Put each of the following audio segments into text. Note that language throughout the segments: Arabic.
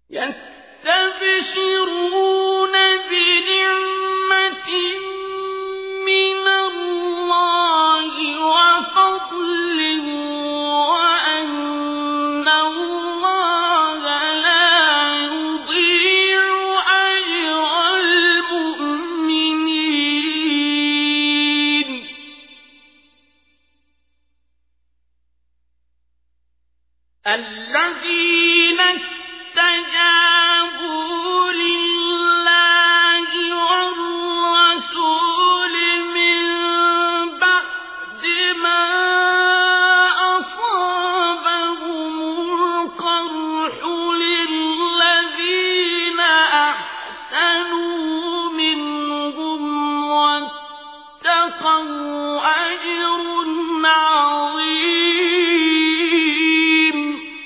يستبشرون بنعمة من الله وفضل وأن الله لا يضيع أجر المؤمنين الذين استجابوا لله والرسول من بعد ما أصابهم القرح للذين أحسنوا منهم واتقوا أجر عظيم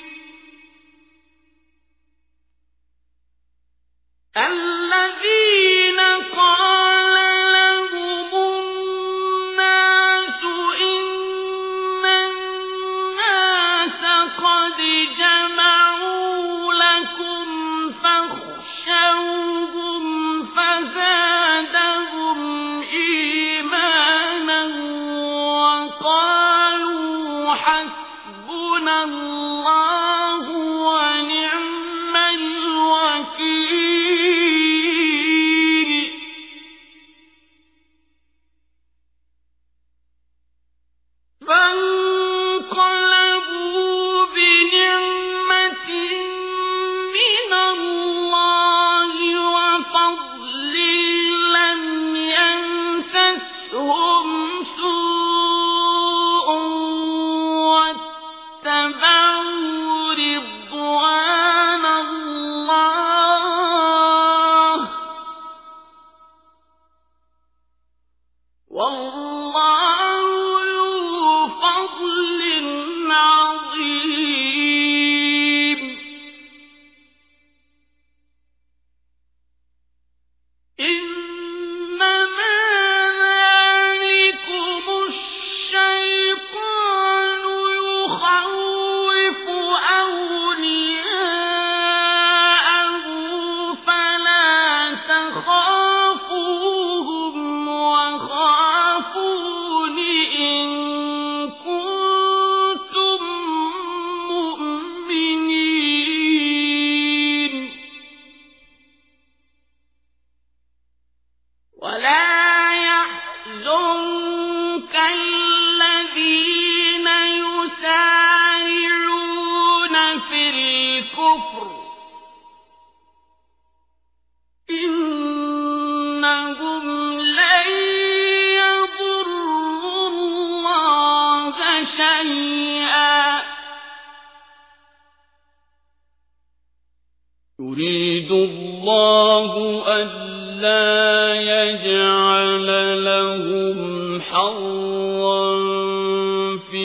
الذين قال لهم الناس إن الناس قد جمعوا لكم فاخشوهم فزادهم إيمانا وقالوا حسبنا الله ونعم الوكيل فانقلبوا بنعمة من الله وفضل لم يمسسهم سوء واتبعوا رضوان الله والله ذو فضل عظيم إنما ذلكم الشيطان يخوف أولياءه فلا تخافوهم وخافون إن كنتم مؤمنين ولا يحزنك الذين يسارعون في الكفر إنهم لن يضروا الله شيئا يريد الله ألا يجعل لهم حظا في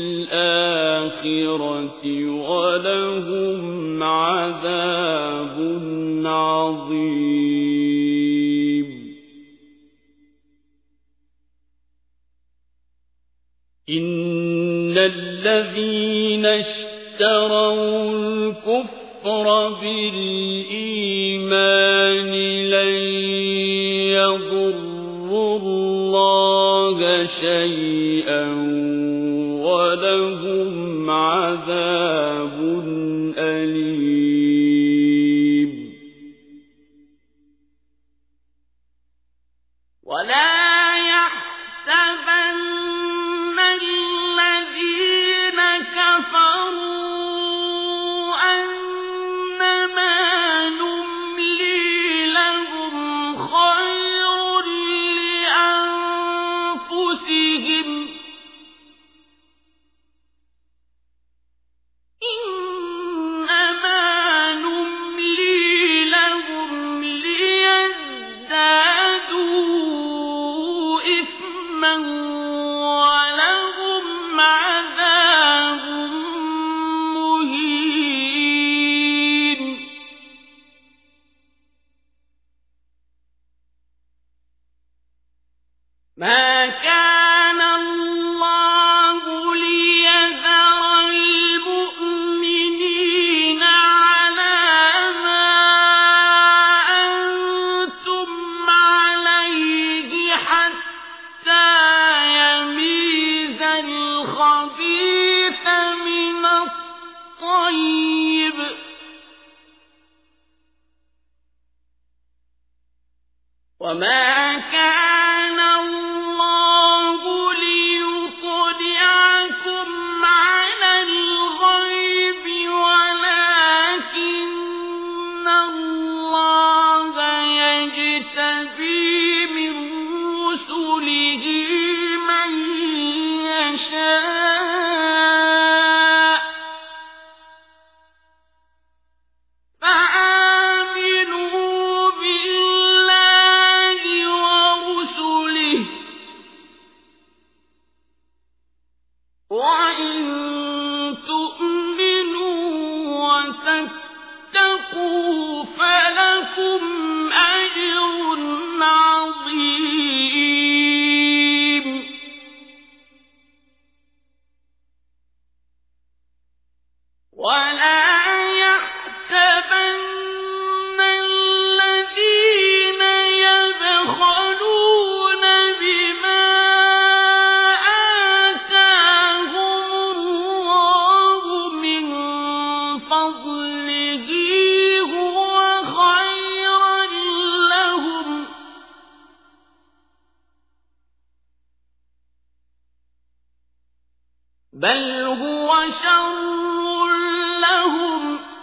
الآخرة ولهم عذاب عظيم إن الذين اشتروا الكفر بالإيمان لن يضروا الله شيئا ولهم عذاب أليم ولا يحسبن الذين كفروا أنما نملي لهم خير لأنفسهم إنما نملي لهم ليزدادوا إثما ولهم عذاب مهين ما كان الله ليذر المؤمنين على ما وما كان الله ليطلعكم على الغيب ولكن الله يجتبي من رسله من يشاء فآمنوا بالله ورسله وإن تؤمنوا وتتقوا فلكم أجر عظيم ولا يحسبن الذين يبخلون بما آتاهم الله من فضله هو خيرا لهم بل هو شر لهم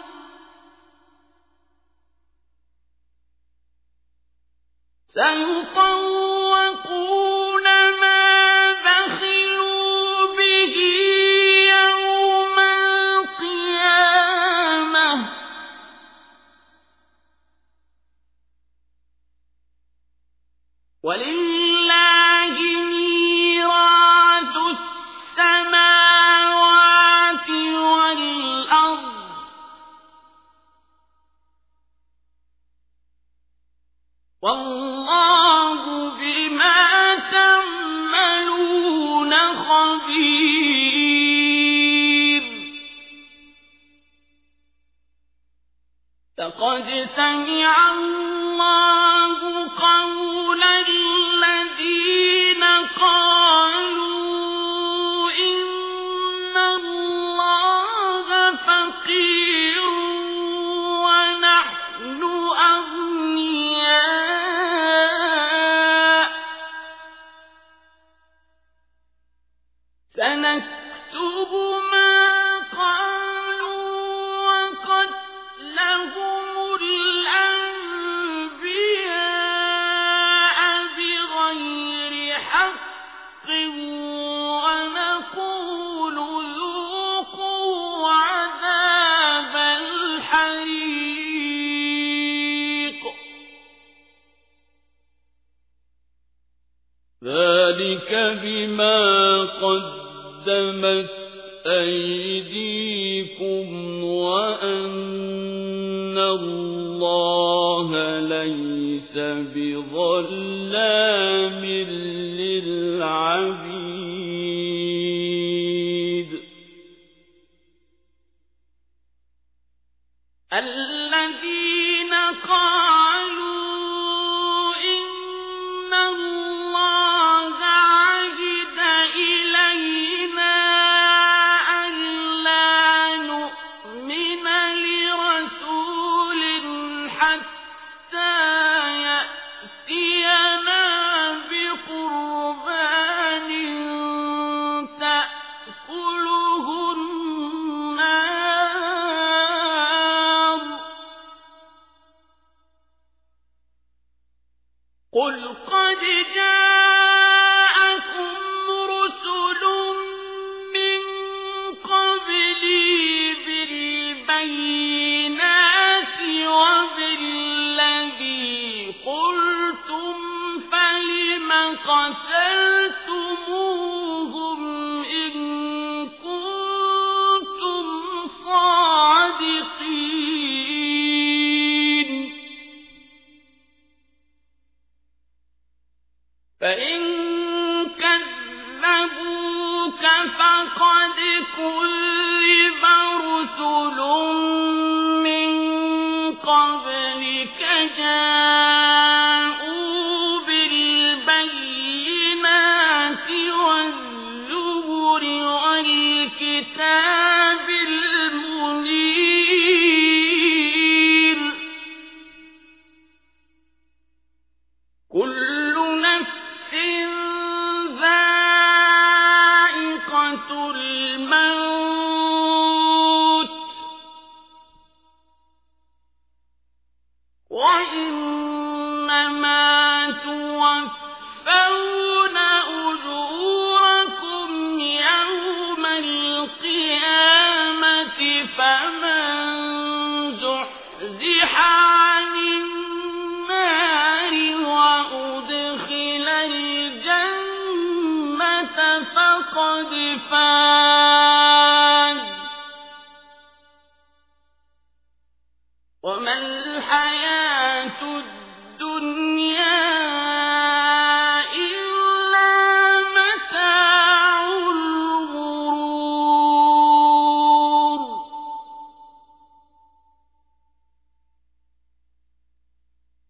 سيطوقون ما بخلوا به يوم القيامة ولله ميراث السماوات والأرض والله بما تعملون خبير لقد سمع الله قول الذين قالوا إن الله فقير ونحن أغنياء سنكتب ما قالوا وقتلهم الأنبياء بغير حق ونقول ذوقوا عذاب الحريق ذلك بما قدمت أيديكم وأن الله ليس بظلام للعبيد الذين قالوا إن الله عهد إلينا ألا نؤمن لرسول حتى يأتينا بقربان تأكله النار قل قد جاءكم رسل من قبلي بالبينات وبالذي قلتم فلم قتلتموهم إن كنتم صادقين فإن كذبوك فقد كذب رسل من قبلك جاءوا بالبينات والزبر والكتاب المنير وإنما توفون أجوركم يوم القيامة فمن زحزح عن النار وأدخل الجنة فقد فاز وما الحياة الدنيا